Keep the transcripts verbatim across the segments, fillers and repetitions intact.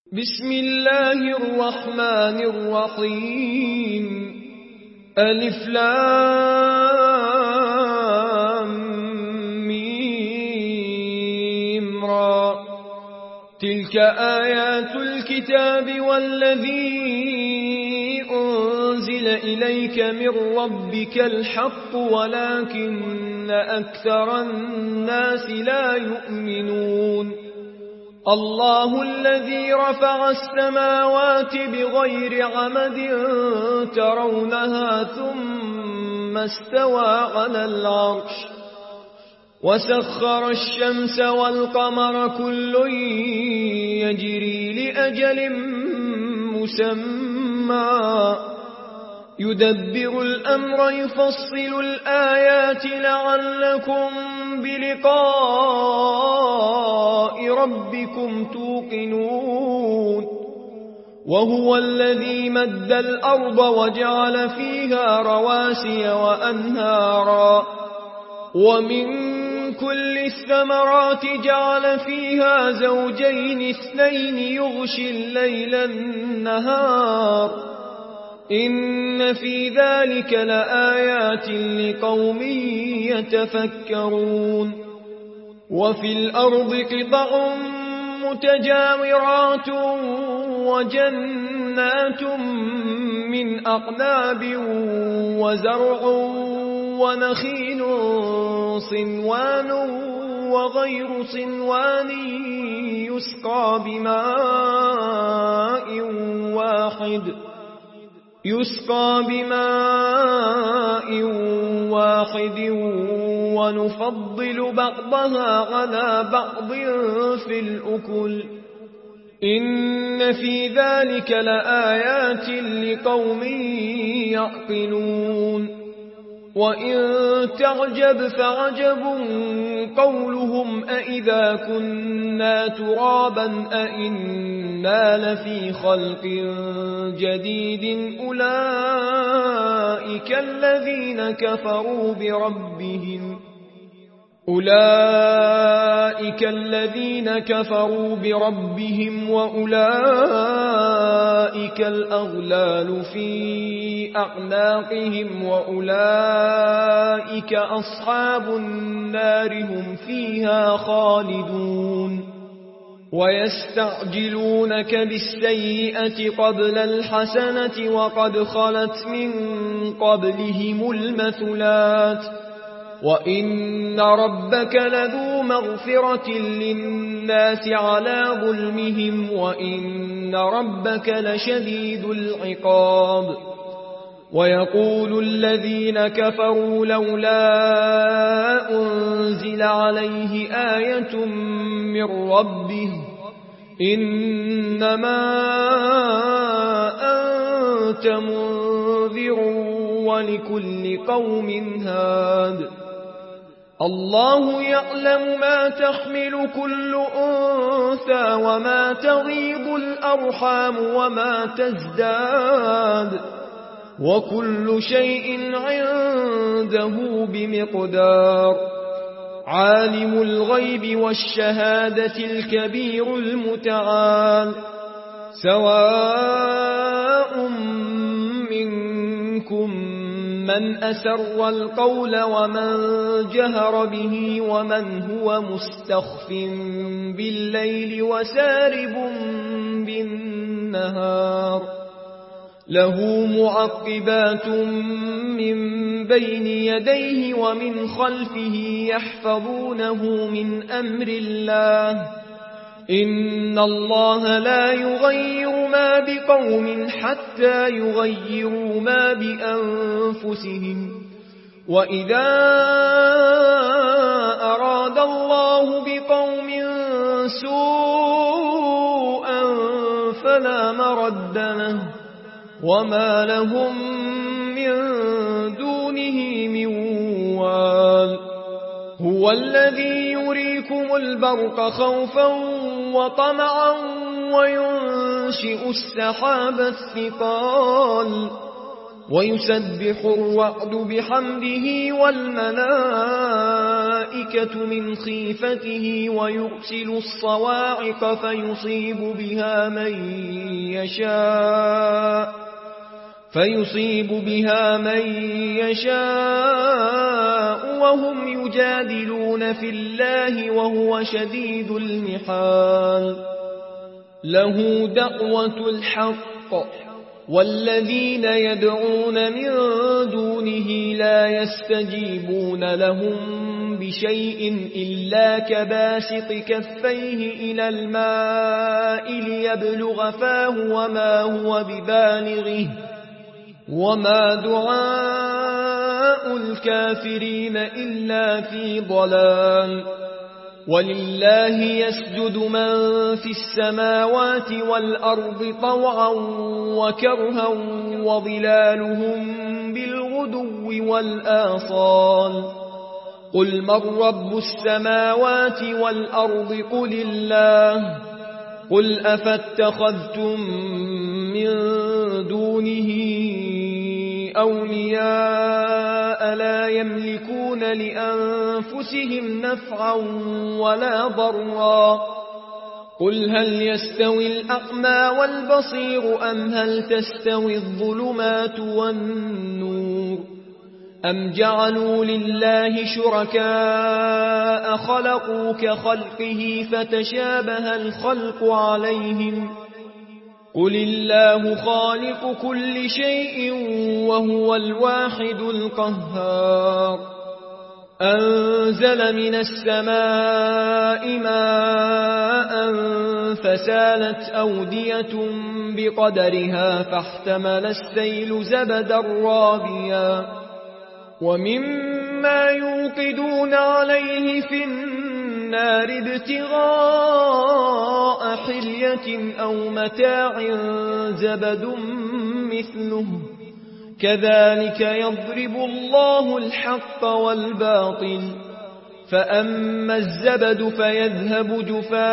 بسم الله الرحمن الرحيم ألف لام ميم را تلك آيات الكتاب والذي أنزل إليك من ربك الحق ولكن أكثر الناس لا يؤمنون الله الذي رفع السماوات بغير عمد ترونها ثم استوى على العرش وسخر الشمس والقمر كل يجري لأجل مسمى يدبر الأمر يفصل الآيات لعلكم بلقاء ربكم توقنون وهو الذي مد الأرض وجعل فيها رواسي وأنهارا ومن كل الثمرات جعل فيها زوجين اثنين يغشي الليل النهار إن في ذلك لآيات لقوم يتفكرون وفي الأرض قطع متجاورات وجنات من أعناب وزرع ونخيل صنوان وغير صنوان يسقى بماء واحد يسقى بماء واحد ونفضل بعضها على بعض في الأكل إن في ذلك لآيات لقوم يعقلون وإن تعجب فعجب قولهم أإذا كنا ترابا أإنا لفي خلق جديد أولئك الذين كفروا بربهم أولئك الذين كفروا بربهم وأولئك الأغلال في أعناقهم وأولئك أصحاب النار هم فيها خالدون ويستعجلونك بالسيئة قبل الحسنة وقد خلت من قبلهم المثلات وإن ربك لذو مغفرة للناس على ظلمهم وإن ربك لشديد العقاب ويقول الذين كفروا لولا أنزل عليه آية من ربه إنما أنت منذر ولكل قوم هاد الله يعلم ما تحمل كل أنثى وما تغيض الأرحام وما تزداد وكل شيء عنده بمقدار عالم الغيب والشهادة الكبير المتعال سواء منكم من أسر القول ومن جهر به ومن هو مستخف بالليل وسارب بالنهار له معقبات من بين يديه ومن خلفه يحفظونه من أمر الله إن الله لا يغير ما بقوم حتى يغيروا ما بأنفسهم وإذا أراد الله بقوم سوءا فلا مرد له وما لهم من دونه من وال هو الذي يريكم البرق خوفا وطمعا وينشئ السحاب الثقال ويسبح الرعد بحمده والملائكة الملائكة من خيفته ويرسل الصواعق فيصيب بها من يشاء فيصيب بها من يشاء وهم يجادلون في الله وهو شديد المحال. له دعوة الحق والذين يدعون من دونه لا يستجيبون لهم بشيء إلا كباسط كفيه إلى الماء ليبلغ فاه وما هو ببالغه وما دعاء الكافرين إلا في ضلال. ولله يسجد من في السماوات والأرض طوعا وكرها وظلالهم بالغدو والآصال. قل من رب السماوات والأرض قل الله. قل أفاتخذتم من دونه أولياء لا يملكون لأنفسهم نفعا ولا ضرا. قل هل يستوي الأعمى والبصير أم هل تستوي الظلمات والنور أم جعلوا لله شركاء خلقوا كخلقه فتشابه الخلق عليهم. قل الله خالق كل شيء وهو الواحد القهار. أنزل من السماء ماء فسالت أودية بقدرها فاحتمل السيل زبدا رابيا ومما يوقدون عليه في النار ابتغاء حلية أو متاع زبد مثله كذلك يضرب الله الحق والباطل. فأما الزبد فيذهب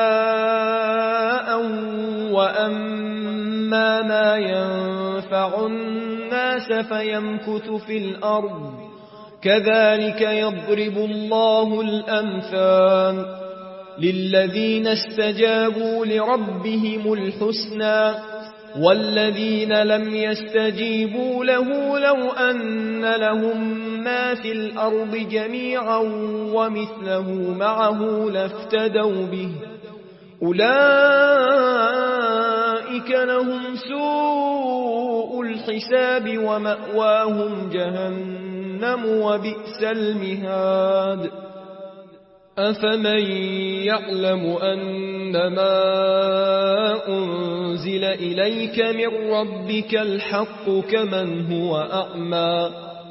جفاء وأما ما ينفع الناس فيمكث في الأرض كذلك يضرب الله الأمثال. للذين استجابوا لربهم الحسنى والذين لم يستجيبوا له لو أن لهم ما في الأرض جميعا ومثله معه لافتدوا به أولئك لهم سوء الحساب ومأواهم جهنم وبئس المهاد. أفمن يعلم أنما أنزل إليك من ربك الحق كمن هو أعمى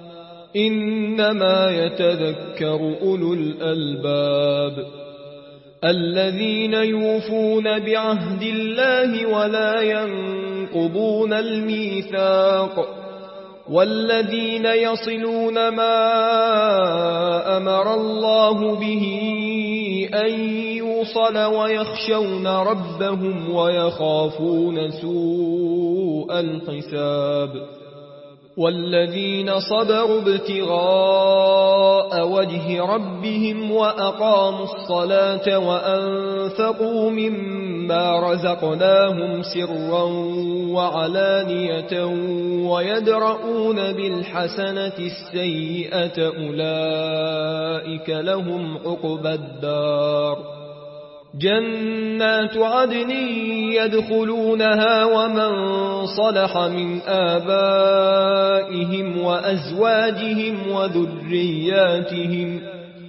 إنما يتذكر أولو الألباب الذين يوفون بعهد الله ولا ينقضون الميثاق والذين يصلون ما أمر الله به أن يوصل ويخشون ربهم ويخافون سوء الحساب والذين صبروا ابتغاء وجه ربهم وأقاموا الصلاة وأنفقوا مما رزقناهم سرا وعلانية ويدرؤون بالحسنة السيئة أولئك لهم عقبى الدار جنات عدن يدخلونها ومن صلح من آبائهم وأزواجهم وذرياتهم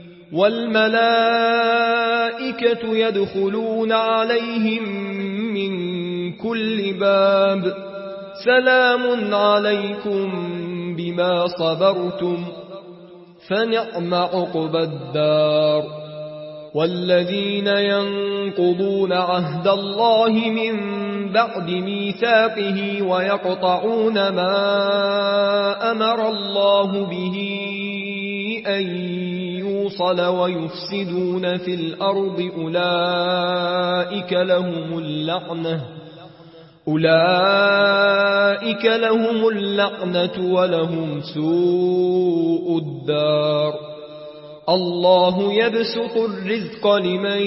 والملائكة يدخلون عليهم من كل باب سلام عليكم بما صبرتم فنعم عقبى الدار. والذين ينقضون عهد الله من بعد ميثاقه ويقطعون ما أمر الله به أن يوصل ويفسدون في الأرض أولئك لهم اللعنة أولئك لهم اللعنة ولهم سوء الدار. الله يبسط الرزق لمن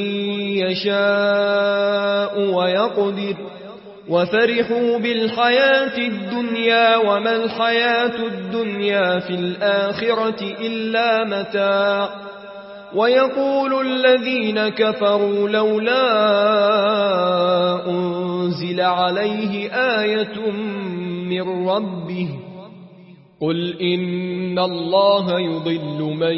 يشاء ويقدر وفرحوا بالحياة الدنيا وما الحياة الدنيا في الآخرة إلا متاع ويقول الذين كفروا لولا أنزل عليه آية من ربه قل إن الله يضل من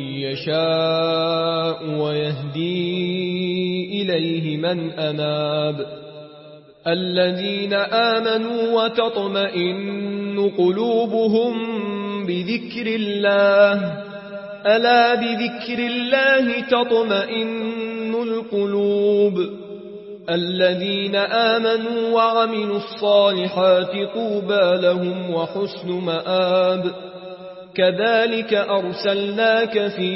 يشاء ويهدي إليه من أناب الذين آمنوا وتطمئن قلوبهم بذكر الله ألا بذكر الله تطمئن القلوب الذين آمنوا وعملوا الصالحات طوبى لهم وحسن مآب كذلك أرسلناك في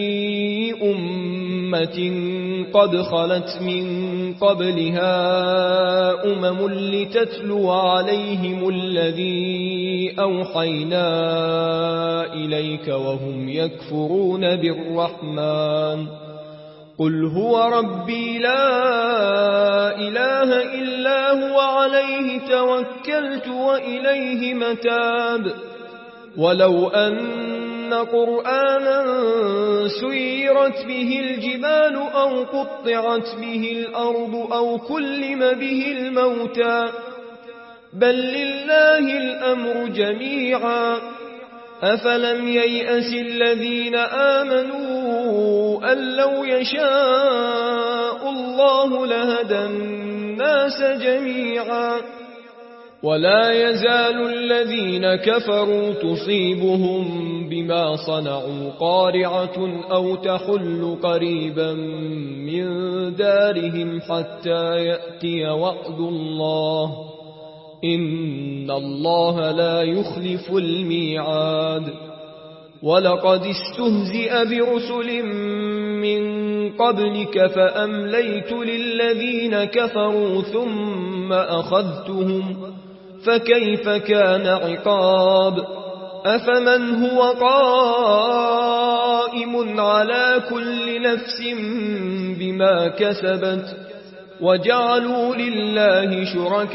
أمة قد خلت من قبلها أمم لتتلو عليهم الذي أوحينا إليك وهم يكفرون بالرحمن قل هو ربي لا إله إلا هو عليه توكلت وإليه متاب ولو أن قرآنا سيرت به الجبال أو قطعت به الأرض أو كلم به الموتى بل لله الأمر جميعا أفلم ييأس الذين آمنوا أن لو يشاء الله لهدى الناس جميعا ولا يزال الذين كفروا تصيبهم بما صنعوا قارعة أو تحل قريبا من دارهم حتى يأتي وعد الله إن الله لا يخلف الميعاد ولقد استهزئ برسل من قبلك فأمليت للذين كفروا ثم أخذتهم فكيف كان عقاب أفمن هو قائم على كل نفس بما كسبت وجعلوا لله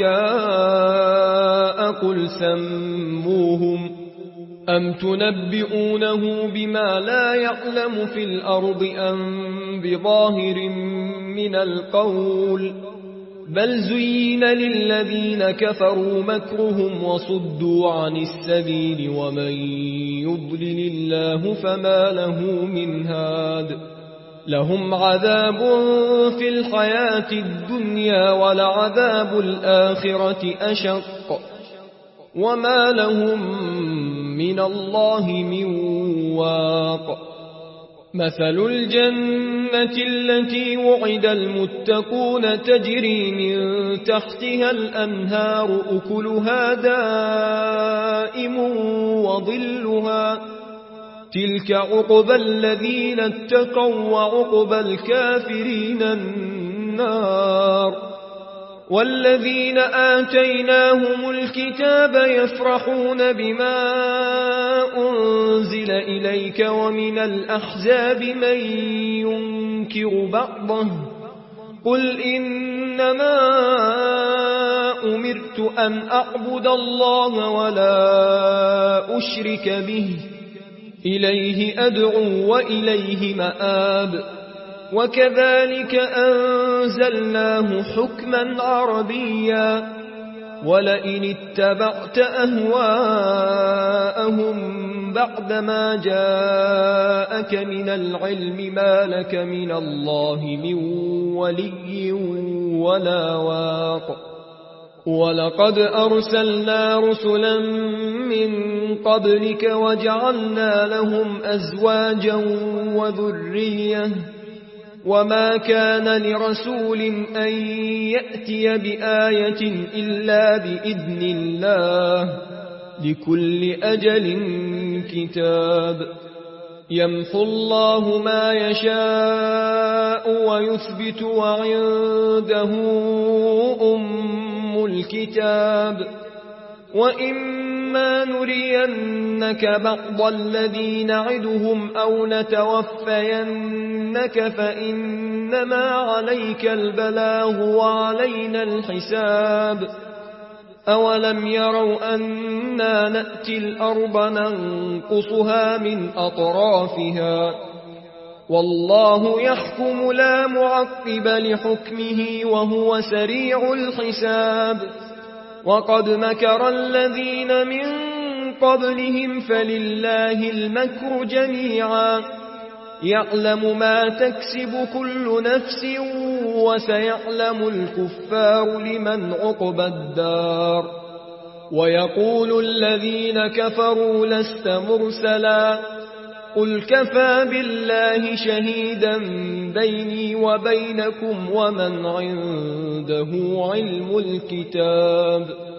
شركاء قل سموهم أم تنبئونه بما لا يعلم في الأرض أم بظاهر من القول بل زين للذين كفروا مكرهم وصدوا عن السبيل ومن يضلل الله فما له من هاد لهم عذاب في الحياة الدنيا ولعذاب الآخرة أشق وما لهم من الله من واق مثل الجنة التي وعد المتقون تجري من تحتها الأنهار أكلها دائم وظلها تلك عقبى الذين اتقوا وعقبى الكافرين النار والذين آتيناهم الكتاب يفرحون بما أنزل إليك ومن الأحزاب من ينكر بعضه قل إنما أمرت أن أعبد الله ولا أشرك به إليه أدعو وإليه مآب وكذلك أنزلناه حكما عربيا ولئن اتبعت أهواءهم بعدما جاءك من العلم ما لك من الله من ولي ولا واق ولقد أرسلنا رسلا من قبلك وجعلنا لهم أزواجا وذرية وما كان لرسول أن يأتي بآية إلا بإذن الله لكل أجل كتاب يمحو الله ما يشاء ويثبت وعنده أم الكتاب وإما وإما نرينك بعض الذي نعدهم أو نتوفينك فإنما عليك البلاغ وعلينا الحساب أولم يروا أنا نأتي الأرض ننقصها من أطرافها والله يحكم لا معقب لحكمه وهو سريع الحساب وقد مكر الذين من قبلهم فلله المكر جميعا يعلم ما تكسب كل نفس وسيعلم الكفار لمن عقبى الدار ويقول الذين كفروا لست مرسلا قل كفى بالله شهيدا بيني وبينكم ومن عنده علم الكتاب